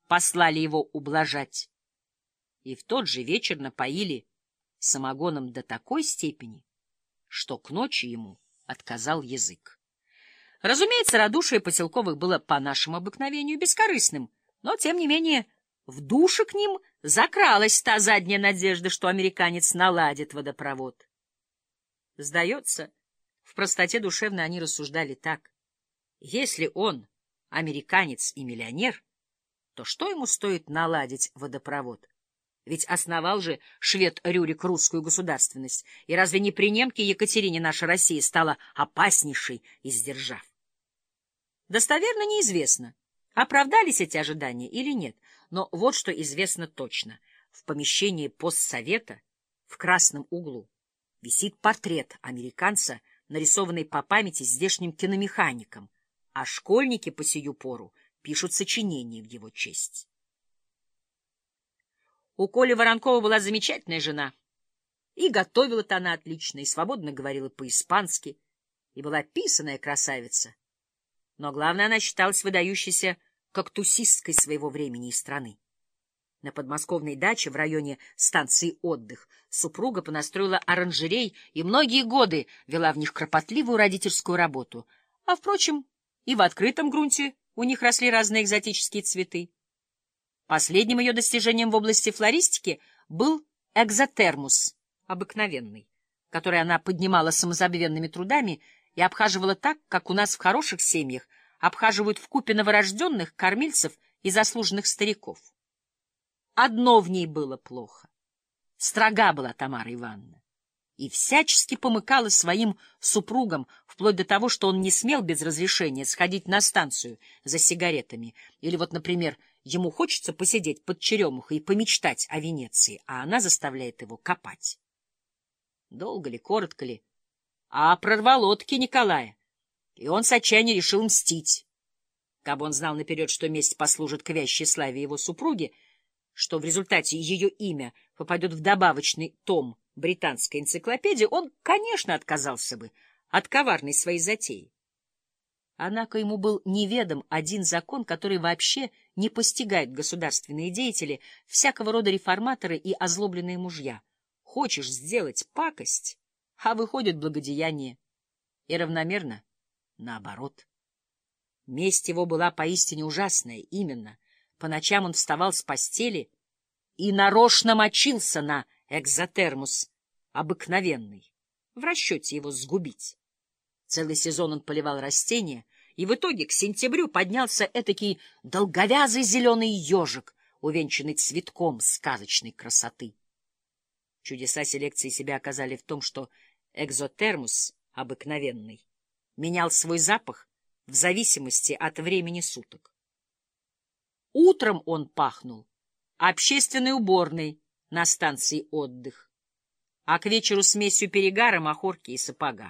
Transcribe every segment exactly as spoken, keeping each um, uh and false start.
послали его ублажать. И в тот же вечер напоили самогоном до такой степени, что к ночи ему отказал язык. Разумеется, радушие поселковых было по нашему обыкновению бескорыстным, но, тем не менее, в душе к ним закралась та задняя надежда, что американец наладит водопровод. Сдается, в простоте душевной они рассуждали так: если он американец и миллионер, то что ему стоит наладить водопровод? Ведь основал же швед Рюрик русскую государственность, и разве не при немке Екатерине наша Россия стала опаснейшей из держав? Достоверно неизвестно, оправдались эти ожидания или нет, но вот что известно точно. В помещении постсовета в красном углу висит портрет американца, нарисованный по памяти здешним киномехаником, а школьники по сию пору пишут сочинения в его честь. У Коли Воронкова была замечательная жена, и готовила-то она отлично, и свободно говорила по-испански, и была писаная красавица. Но главное, она считалась выдающейся кактусисткой своего времени и страны. На подмосковной даче в районе станции «Отдых» супруга понастроила оранжерей и многие годы вела в них кропотливую родительскую работу. А, впрочем, и в открытом грунте у них росли разные экзотические цветы. Последним ее достижением в области флористики был экзотермус, обыкновенный, который она поднимала самозабвенными трудами и обхаживала так, как у нас в хороших семьях обхаживают вкупе новорожденных, кормильцев и заслуженных стариков. Одно в ней было плохо. Строга была Тамара Ивановна и всячески помыкала своим супругам, вплоть до того, что он не смел без разрешения сходить на станцию за сигаретами. Или вот, например, ему хочется посидеть под черемухой и помечтать о Венеции, а она заставляет его копать. Долго ли, коротко ли, а прорвало-таки Николая, и он с отчаяния решил мстить. Кабы он знал наперед, что месть послужит к вящей славе его супруги, что в результате ее имя попадет в добавочный том британской энциклопедии, он, конечно, отказался бы от коварной своей затеи. Однако ему был неведом один закон, который вообще не постигают государственные деятели, всякого рода реформаторы и озлобленные мужья. Хочешь сделать пакость, а выходит благодеяние. И равномерно наоборот. Месть его была поистине ужасная, именно. По ночам он вставал с постели и нарочно мочился на экзотермус обыкновенный, в расчете его сгубить. Целый сезон он поливал растения, и в итоге к сентябрю поднялся этакий долговязый зеленый ежик, увенчанный цветком сказочной красоты. Чудеса селекции себя оказали в том, что экзотермус обыкновенный менял свой запах в зависимости от времени суток. Утром он пахнул общественной уборной на станции «Отдых», а к вечеру смесью перегара, махорки и сапога.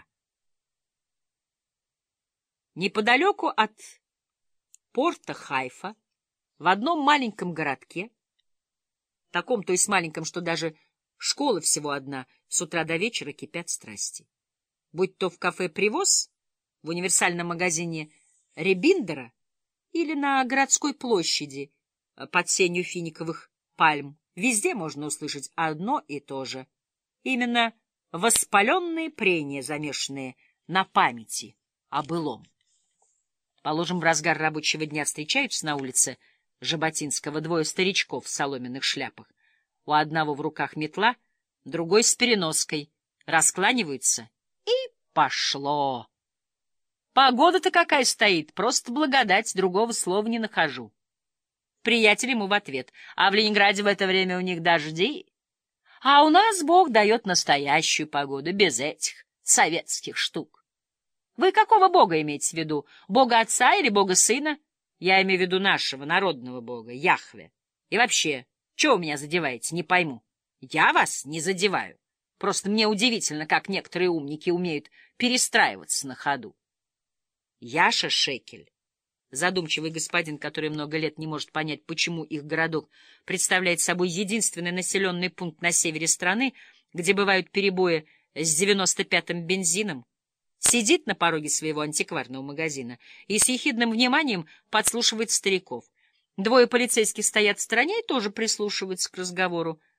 Неподалеку от порта Хайфа, в одном маленьком городке, таком, то есть маленьком, что даже школа всего одна, с утра до вечера кипят страсти. Будь то в кафе «Привоз», в универсальном магазине Ребиндера или на городской площади под сенью финиковых пальм, везде можно услышать одно и то же. Именно воспаленные прения, замешанные на памяти о былом. Положим, в разгар рабочего дня встречаются на улице Жаботинского двое старичков в соломенных шляпах. У одного в руках метла, другой с переноской. Раскланиваются, и пошло. Погода-то какая стоит, просто благодать, другого слова не нахожу. Приятель ему в ответ: а в Ленинграде в это время у них дожди. А у нас Бог дает настоящую погоду, без этих советских штук. Вы какого Бога имеете в виду? Бога Отца или Бога Сына? Я имею в виду нашего народного Бога, Яхве. И вообще, чего вы меня задеваете, не пойму. Я вас не задеваю. Просто мне удивительно, как некоторые умники умеют перестраиваться на ходу. Яша Шекель, задумчивый господин, который много лет не может понять, почему их городок представляет собой единственный населенный пункт на севере страны, где бывают перебои с девяносто пятым бензином, сидит на пороге своего антикварного магазина и с ехидным вниманием подслушивает стариков. Двое полицейских стоят в стороне и тоже прислушиваются к разговору.